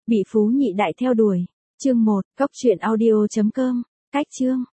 Bị phú nhị đại theo đuổi. Chương 1, cóc truyện audio.com. Cách chương.